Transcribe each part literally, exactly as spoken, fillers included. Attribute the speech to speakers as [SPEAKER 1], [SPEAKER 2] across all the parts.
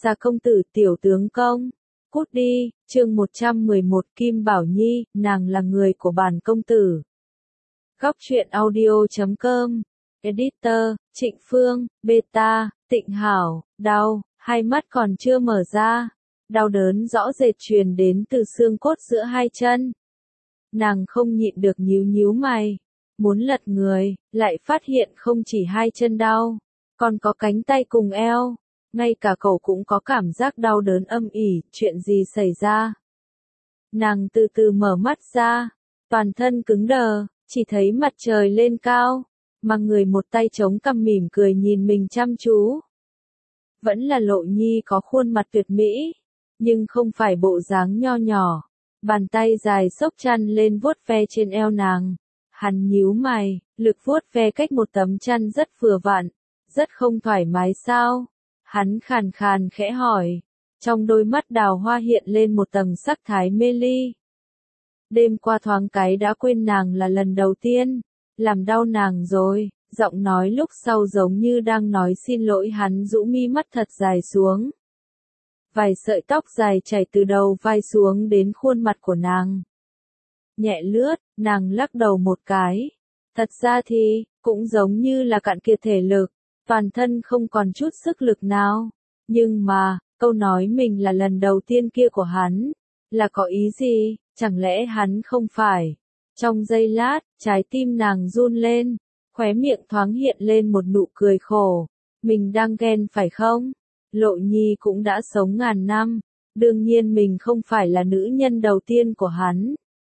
[SPEAKER 1] Gia công tử tiểu tướng công. Cút đi, chương một trăm mười một Kim Bảo Nhi, nàng là người của bản công tử. Góc truyện audio chấm com. Editor, Trịnh Phương, Beta, Tịnh Hảo, đau, hai mắt còn chưa mở ra. Đau đớn rõ rệt truyền đến từ xương cốt giữa hai chân. Nàng không nhịn được nhíu nhíu mày. Muốn lật người, lại phát hiện không chỉ hai chân đau, còn có cánh tay cùng eo. Ngay cả cậu cũng có cảm giác đau đớn âm ỉ, chuyện gì xảy ra? Nàng từ từ mở mắt ra, toàn thân cứng đờ, chỉ thấy mặt trời lên cao, mà người một tay chống cằm mỉm cười nhìn mình chăm chú. Vẫn là Lộ Nhi có khuôn mặt tuyệt mỹ, nhưng không phải bộ dáng nho nhỏ. Bàn tay dài xốc chăn lên vuốt ve trên eo nàng. Hắn nhíu mày, lực vuốt ve cách một tấm chăn rất vừa vặn, rất không thoải mái sao? Hắn khàn khàn khẽ hỏi, trong đôi mắt đào hoa hiện lên một tầng sắc thái mê ly. Đêm qua thoáng cái đã quên nàng là lần đầu tiên, làm đau nàng rồi, giọng nói lúc sau giống như đang nói xin lỗi. Hắn rũ mi mắt thật dài xuống. Vài sợi tóc dài chảy từ đầu vai xuống đến khuôn mặt của nàng. Nhẹ lướt, nàng lắc đầu một cái. Thật ra thì, cũng giống như là cạn kiệt thể lực. Toàn thân không còn chút sức lực nào. Nhưng mà, câu nói mình là lần đầu tiên kia của hắn, là có ý gì, chẳng lẽ hắn không phải? Trong giây lát, trái tim nàng run lên, khóe miệng thoáng hiện lên một nụ cười khổ. Mình đang ghen phải không? Lộ Nhi cũng đã sống ngàn năm, đương nhiên mình không phải là nữ nhân đầu tiên của hắn.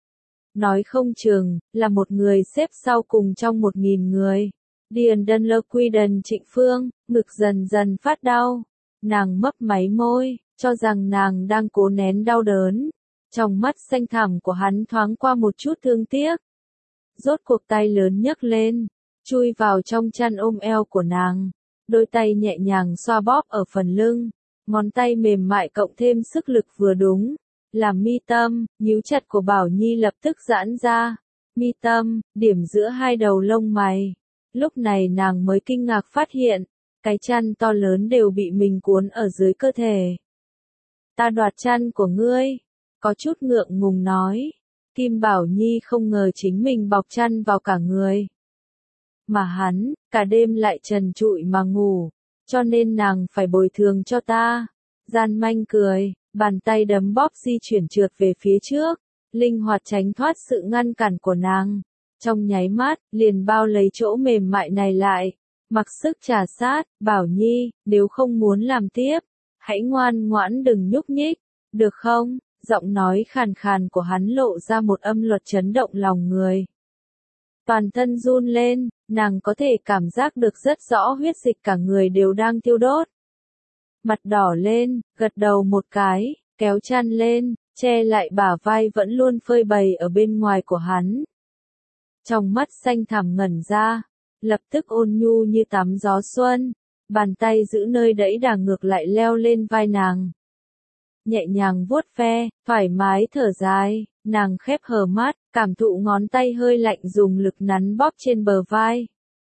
[SPEAKER 1] Nói không chừng, là một người xếp sau cùng trong một nghìn người. Điền Đân Lơ Quy Đần Trịnh Phương, ngực dần dần phát đau. Nàng mấp máy môi, cho rằng nàng đang cố nén đau đớn. Trong mắt xanh thẳm của hắn thoáng qua một chút thương tiếc. Rốt cuộc tay lớn nhấc lên, chui vào trong chăn ôm eo của nàng. Đôi tay nhẹ nhàng xoa bóp ở phần lưng. Ngón tay mềm mại cộng thêm sức lực vừa đúng. Làm mi tâm, nhíu chặt của Bảo Nhi lập tức giãn ra. Mi tâm, điểm giữa hai đầu lông mày. Lúc này nàng mới kinh ngạc phát hiện, cái chăn to lớn đều bị mình cuốn ở dưới cơ thể. Ta đoạt chăn của ngươi, có chút ngượng ngùng nói. Kim Bảo Nhi không ngờ chính mình bọc chăn vào cả người. Mà hắn, cả đêm lại trần trụi mà ngủ, cho nên nàng phải bồi thường cho ta. Gian manh cười, bàn tay đấm bóp di chuyển trượt về phía trước, linh hoạt tránh thoát sự ngăn cản của nàng. Trong nháy mắt, liền bao lấy chỗ mềm mại này lại, mặc sức trà sát. Bảo Nhi, nếu không muốn làm tiếp, hãy ngoan ngoãn đừng nhúc nhích, được không? Giọng nói khàn khàn của hắn lộ ra một âm luật chấn động lòng người. Toàn thân run lên, nàng có thể cảm giác được rất rõ huyết dịch cả người đều đang thiêu đốt. Mặt đỏ lên, gật đầu một cái, kéo chăn lên, che lại bả vai vẫn luôn phơi bày ở bên ngoài của hắn. Trong mắt xanh thẳm ngẩn ra, lập tức ôn nhu như tắm gió xuân, bàn tay giữ nơi đẫy đà ngược lại leo lên vai nàng. Nhẹ nhàng vuốt ve, thoải mái thở dài, nàng khép hờ mắt, cảm thụ ngón tay hơi lạnh dùng lực nắn bóp trên bờ vai.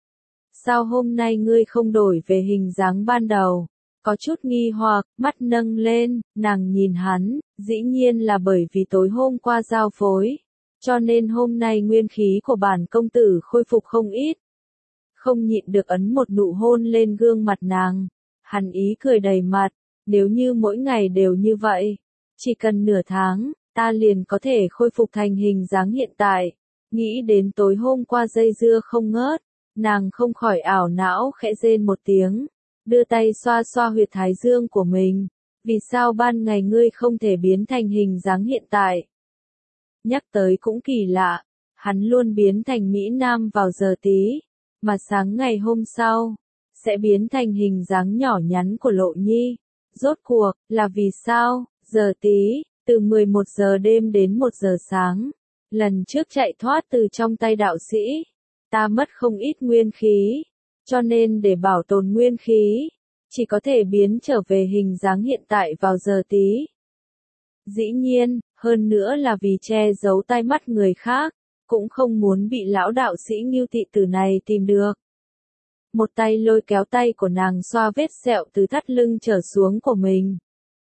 [SPEAKER 1] Sao hôm nay ngươi không đổi về hình dáng ban đầu? Có chút nghi hoặc, mắt nâng lên, nàng nhìn hắn, dĩ nhiên là bởi vì tối hôm qua giao phối. Cho nên hôm nay nguyên khí của bản công tử khôi phục không ít. Không nhịn được ấn một nụ hôn lên gương mặt nàng. Hắn ý cười đầy mặt, nếu như mỗi ngày đều như vậy, chỉ cần nửa tháng, ta liền có thể khôi phục thành hình dáng hiện tại. Nghĩ đến tối hôm qua dây dưa không ngớt, nàng không khỏi ảo não khẽ rên một tiếng, đưa tay xoa xoa huyệt thái dương của mình. Vì sao ban ngày ngươi không thể biến thành hình dáng hiện tại? Nhắc tới cũng kỳ lạ, hắn luôn biến thành Mỹ Nam vào giờ tí, mà sáng ngày hôm sau, sẽ biến thành hình dáng nhỏ nhắn của Lộ Nhi. Rốt cuộc, là vì sao? Giờ tí, từ mười một giờ đêm đến một giờ sáng, lần trước chạy thoát từ trong tay đạo sĩ, ta mất không ít nguyên khí, cho nên để bảo tồn nguyên khí, chỉ có thể biến trở về hình dáng hiện tại vào giờ tí. Dĩ nhiên, hơn nữa là vì che giấu tai mắt người khác, cũng không muốn bị lão đạo sĩ Ngưu Thị Tử này tìm được. một tay lôi kéo tay của nàng xoa vết sẹo từ thắt lưng trở xuống của mình.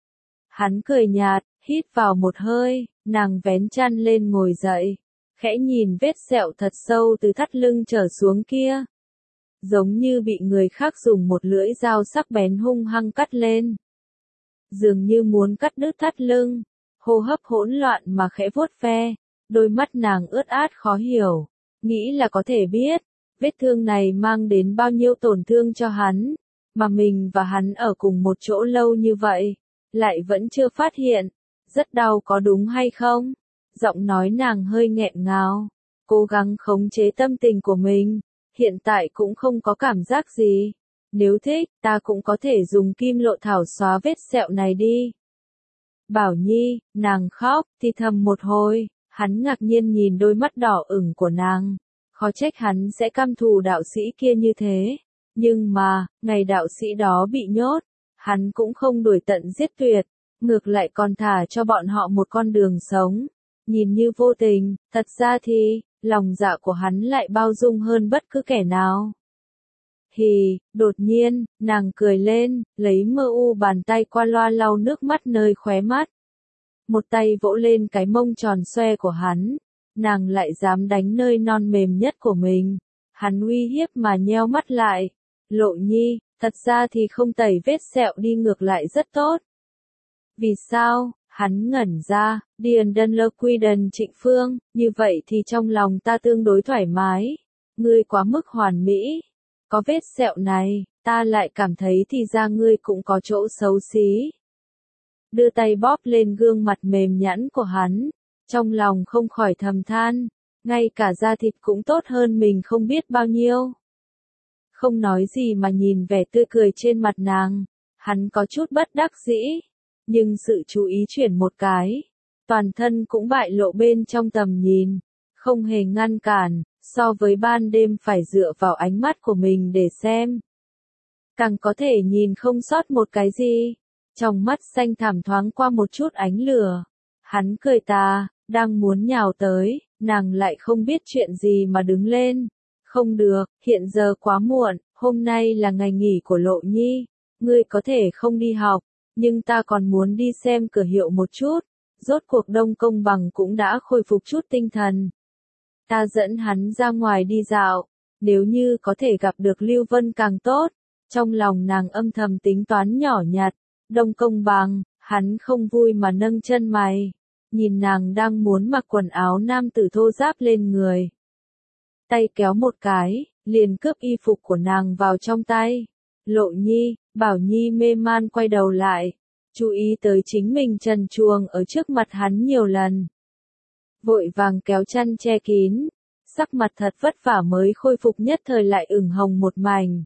[SPEAKER 1] Hắn cười nhạt, hít vào một hơi, nàng vén chăn lên ngồi dậy, khẽ nhìn vết sẹo thật sâu từ thắt lưng trở xuống kia. Giống như bị người khác dùng một lưỡi dao sắc bén hung hăng cắt lên. Dường như muốn cắt đứt thắt lưng, hô hấp hỗn loạn mà khẽ vuốt ve, đôi mắt nàng ướt át khó hiểu, nghĩ là có thể biết, vết thương này mang đến bao nhiêu tổn thương cho hắn, mà mình và hắn ở cùng một chỗ lâu như vậy, lại vẫn chưa phát hiện, rất đau có đúng hay không? Giọng nói nàng hơi nghẹn ngào, cố gắng khống chế tâm tình của mình, hiện tại cũng không có cảm giác gì. Nếu thích, ta cũng có thể dùng kim lộ thảo xóa vết sẹo này đi. Bảo Nhi, nàng khóc, thì thầm một hồi, hắn ngạc nhiên nhìn đôi mắt đỏ ửng của nàng. Khó trách hắn sẽ căm thù đạo sĩ kia như thế. Nhưng mà, ngày đạo sĩ đó bị nhốt, hắn cũng không đuổi tận giết tuyệt, ngược lại còn thả cho bọn họ một con đường sống. Nhìn như vô tình, thật ra thì, lòng dạ của hắn lại bao dung hơn bất cứ kẻ nào. Hì, đột nhiên, nàng cười lên, lấy mơ u bàn tay qua loa lau nước mắt nơi khóe mắt. Một tay vỗ lên cái mông tròn xoe của hắn, nàng lại dám đánh nơi non mềm nhất của mình. Hắn uy hiếp mà nheo mắt lại. Lộ Nhi, thật ra thì không tẩy vết sẹo đi ngược lại rất tốt. Vì sao? Hắn ngẩn ra, Điền Đân Lơ Quy Đần Trịnh Phương, như vậy thì trong lòng ta tương đối thoải mái. Ngươi quá mức hoàn mỹ. Có vết sẹo này, ta lại cảm thấy thì ra ngươi cũng có chỗ xấu xí. Đưa tay bóp lên gương mặt mềm nhẵn của hắn, trong lòng không khỏi thầm than, ngay cả da thịt cũng tốt hơn mình không biết bao nhiêu. Không nói gì mà nhìn vẻ tươi cười trên mặt nàng, hắn có chút bất đắc dĩ, nhưng sự chú ý chuyển một cái, toàn thân cũng bại lộ bên trong tầm nhìn, không hề ngăn cản. So với ban đêm phải dựa vào ánh mắt của mình để xem. Càng có thể nhìn không sót một cái gì. Trong mắt xanh thẳm thoáng qua một chút ánh lửa. Hắn cười tà, đang muốn nhào tới, nàng lại không biết chuyện gì mà đứng lên. Không được, hiện giờ quá muộn, hôm nay là ngày nghỉ của Lộ Nhi. Ngươi có thể không đi học, nhưng ta còn muốn đi xem cửa hiệu một chút. Rốt cuộc Đông Công Bằng cũng đã khôi phục chút tinh thần. Ta dẫn hắn ra ngoài đi dạo, nếu như có thể gặp được Lưu Vân càng tốt. Trong lòng nàng âm thầm tính toán nhỏ nhặt, Đông Công Bằng, hắn không vui mà nâng chân mày, nhìn nàng đang muốn mặc quần áo nam tử thô ráp lên người. Tay kéo một cái, liền cướp y phục của nàng vào trong tay. Lộ Nhi, Bảo Nhi mê man quay đầu lại, chú ý tới chính mình trần truồng ở trước mặt hắn nhiều lần. Vội vàng kéo chăn che kín, sắc mặt thật vất vả mới khôi phục nhất thời lại ửng hồng một mảnh.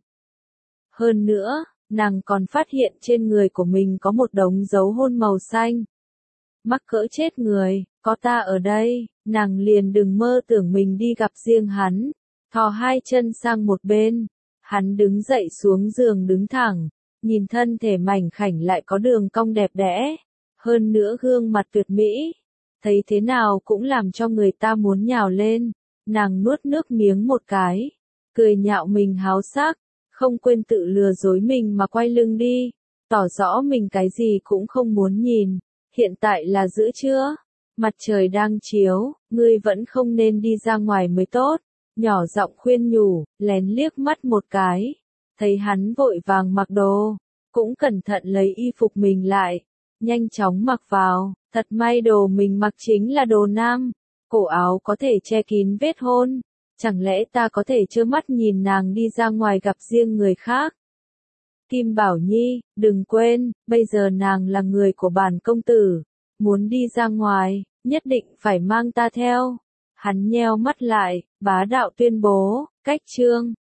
[SPEAKER 1] Hơn nữa, nàng còn phát hiện trên người của mình có một đống dấu hôn màu xanh. Mắc cỡ chết người, có ta ở đây, nàng liền đừng mơ tưởng mình đi gặp riêng hắn, thò hai chân sang một bên, hắn đứng dậy xuống giường đứng thẳng, nhìn thân thể mảnh khảnh lại có đường cong đẹp đẽ, hơn nữa gương mặt tuyệt mỹ. Thấy thế nào cũng làm cho người ta muốn nhào lên, nàng nuốt nước miếng một cái, cười nhạo mình háo sắc, không quên tự lừa dối mình mà quay lưng đi, tỏ rõ mình cái gì cũng không muốn nhìn, hiện tại là giữa trưa, mặt trời đang chiếu, ngươi vẫn không nên đi ra ngoài mới tốt, nhỏ giọng khuyên nhủ, lén liếc mắt một cái, thấy hắn vội vàng mặc đồ, cũng cẩn thận lấy y phục mình lại, nhanh chóng mặc vào. Thật may đồ mình mặc chính là đồ nam, cổ áo có thể che kín vết hôn, chẳng lẽ ta có thể trơ mắt nhìn nàng đi ra ngoài gặp riêng người khác. Kim Bảo Nhi, đừng quên, bây giờ nàng là người của bản công tử, muốn đi ra ngoài, nhất định phải mang ta theo. Hắn nheo mắt lại, bá đạo tuyên bố, cách chương.